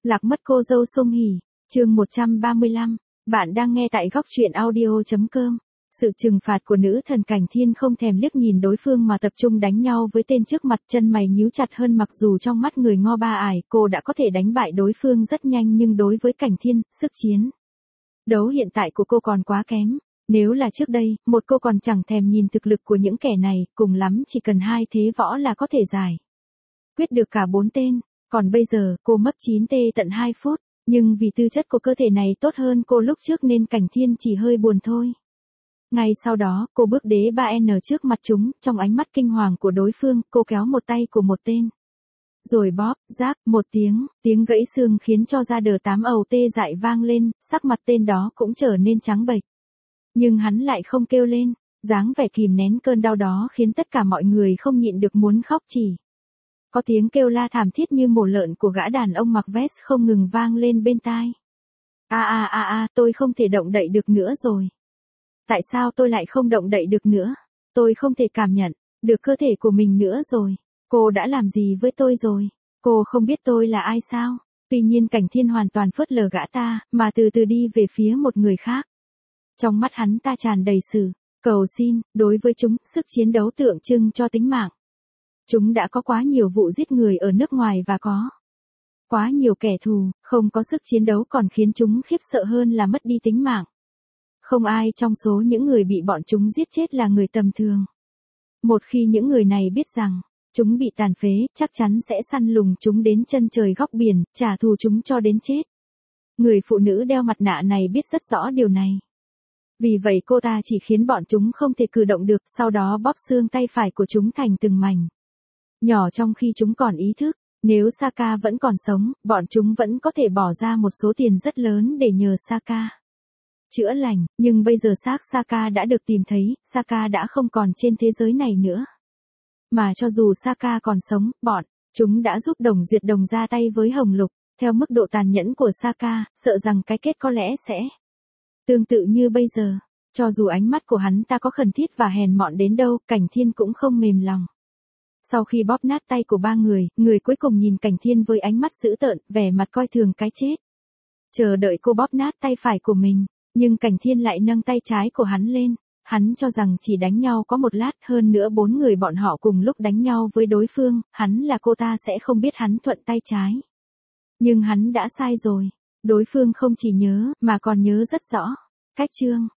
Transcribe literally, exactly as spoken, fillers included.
Lạc mất cô dâu Song Hỷ, chương một trăm ba mươi lăm. Bạn đang nghe tại góc truyện audio chấm com. Sự trừng phạt của nữ thần Cảnh Thiên không thèm liếc nhìn đối phương mà tập trung đánh nhau với tên trước mặt, chân mày nhíu chặt hơn. Mặc dù trong mắt người Ngo Ba Ải cô đã có thể đánh bại đối phương rất nhanh, nhưng đối với Cảnh Thiên, sức chiến đấu hiện tại của cô còn quá kém. Nếu là trước đây, một cô còn chẳng thèm nhìn thực lực của những kẻ này, cùng lắm chỉ cần hai thế võ là có thể giải quyết được cả bốn tên. Còn bây giờ, cô mất chín tê tận hai phút, nhưng vì tư chất của cơ thể này tốt hơn cô lúc trước nên Cảnh Thiên chỉ hơi buồn thôi. Ngay sau đó, cô bước đế ba en trước mặt chúng, trong ánh mắt kinh hoàng của đối phương, cô kéo một tay của một tên. Rồi bóp, giáp, một tiếng, tiếng gãy xương khiến cho da đờ tám ầu tê dại vang lên, sắc mặt tên đó cũng trở nên trắng bệch. Nhưng hắn lại không kêu lên, dáng vẻ kìm nén cơn đau đó khiến tất cả mọi người không nhịn được muốn khóc. Chỉ có tiếng kêu la thảm thiết như mổ lợn của gã đàn ông mặc vest không ngừng vang lên bên tai. A a a a, tôi không thể động đậy được nữa rồi. Tại sao tôi lại không động đậy được nữa? Tôi không thể cảm nhận được cơ thể của mình nữa rồi. Cô đã làm gì với tôi rồi? Cô không biết tôi là ai sao? Tuy nhiên Cảnh Thiên hoàn toàn phớt lờ gã ta, mà từ từ đi về phía một người khác. Trong mắt hắn ta tràn đầy sự cầu xin, đối với chúng, sức chiến đấu tượng trưng cho tính mạng. Chúng đã có quá nhiều vụ giết người ở nước ngoài và có quá nhiều kẻ thù, không có sức chiến đấu còn khiến chúng khiếp sợ hơn là mất đi tính mạng. Không ai trong số những người bị bọn chúng giết chết là người tầm thường. Một khi những người này biết rằng chúng bị tàn phế, chắc chắn sẽ săn lùng chúng đến chân trời góc biển, trả thù chúng cho đến chết. Người phụ nữ đeo mặt nạ này biết rất rõ điều này. Vì vậy cô ta chỉ khiến bọn chúng không thể cử động được, sau đó bóp xương tay phải của chúng thành từng mảnh nhỏ trong khi chúng còn ý thức. Nếu Saka vẫn còn sống, bọn chúng vẫn có thể bỏ ra một số tiền rất lớn để nhờ Saka chữa lành, nhưng bây giờ xác Saka đã được tìm thấy, Saka đã không còn trên thế giới này nữa. Mà cho dù Saka còn sống, bọn chúng đã giúp Đồng Duyệt Đồng ra tay với Hồng Lục. Theo mức độ tàn nhẫn của Saka, sợ rằng cái kết có lẽ sẽ tương tự như bây giờ. Cho dù ánh mắt của hắn ta có khẩn thiết và hèn mọn đến đâu, Cảnh Thiên cũng không mềm lòng. Sau khi bóp nát tay của ba người, người cuối cùng nhìn Cảnh Thiên với ánh mắt dữ tợn, vẻ mặt coi thường cái chết. Chờ đợi cô bóp nát tay phải của mình, nhưng Cảnh Thiên lại nâng tay trái của hắn lên. Hắn cho rằng chỉ đánh nhau có một lát, hơn nữa bốn người bọn họ cùng lúc đánh nhau với đối phương, hắn là cô ta sẽ không biết hắn thuận tay trái. Nhưng hắn đã sai rồi. Đối phương không chỉ nhớ, mà còn nhớ rất rõ cách chương